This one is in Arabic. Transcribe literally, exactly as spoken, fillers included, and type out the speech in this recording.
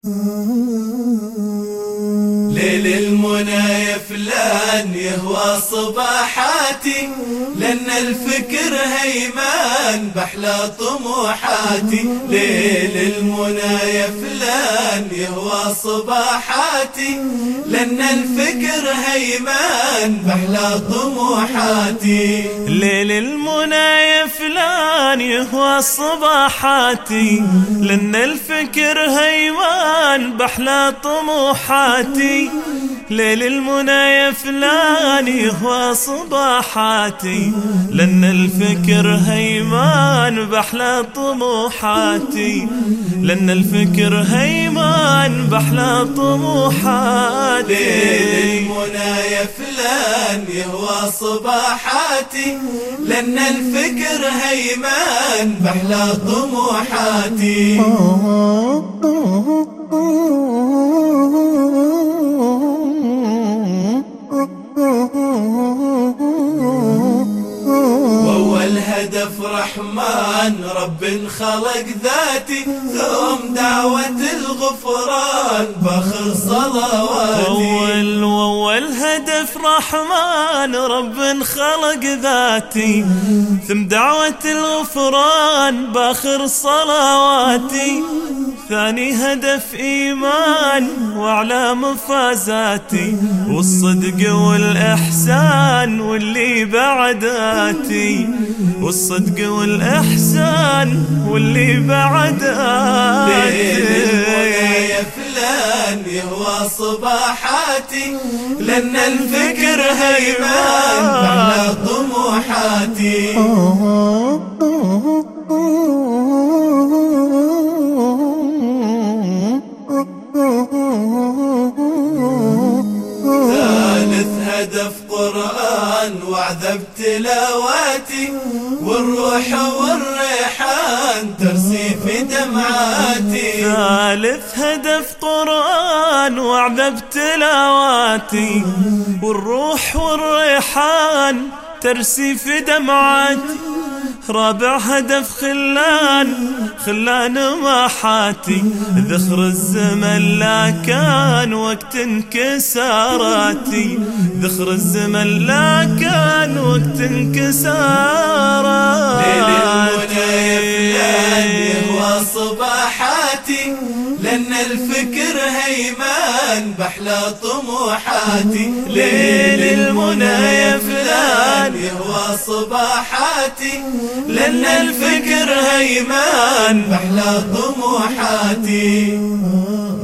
ليل المنى يا فلان يهوى صباحاتي، لأن الفكر هيمان بحلى طموحاتي. ليل المنى يا فلان يهوى صباحاتي، لأن الفكر هيمان بحلى طموحاتي. ليل المنى يا فلان يهوى صباحاتي، لأن الفكر هيمان بحلى طموحاتي. ليل المنى يا فلان يهوى صباحاتي، لأن الفكر هيمان بحلى طموحاتي. لأن الفكر هيمان بحلى طموحاتي. ليل المنى يا فلان يهوى صباحاتي، لأن الفكر هيمان بحلى طموحاتي. وأول هدف رحمن رب خلق ذاتي، ثم دعوة الغفران فخر صلواتي. وأول وأول هدف رحمن رب خلق ذاتي، ثم دعوة الغفران باخر صلواتي. ثاني هدف إيمان وأعلى مفازاتي، والصدق والإحسان واللي بعداتي. والصدق والإحسان واللي بعداتي. ليل المنى يا فلان يهوى صباحاتي، لأن الفكر هيمان بحلى طموحاتي. ثالث هدف قرآن وعذب تلاواتي، والروح والريحان ترسي في دمعاتي. ثالث هدف قرآن وعذب تلاواتي، والروح والريحان ترسي في دمعاتي. رابع هدف خلان خلان ماحاتي، ذخر الزمن لا كان وقت انكساراتي. ذخر الزمن لا كان وقت انكساراتي. ليل المنى يا فلان يهوى صباحاتي، لأن الفكر هيمان بحلى طموحاتي. ليل المنى يا فلان يهوى صباحاتي، لأن الفكر هيمان بحلى طموحاتي.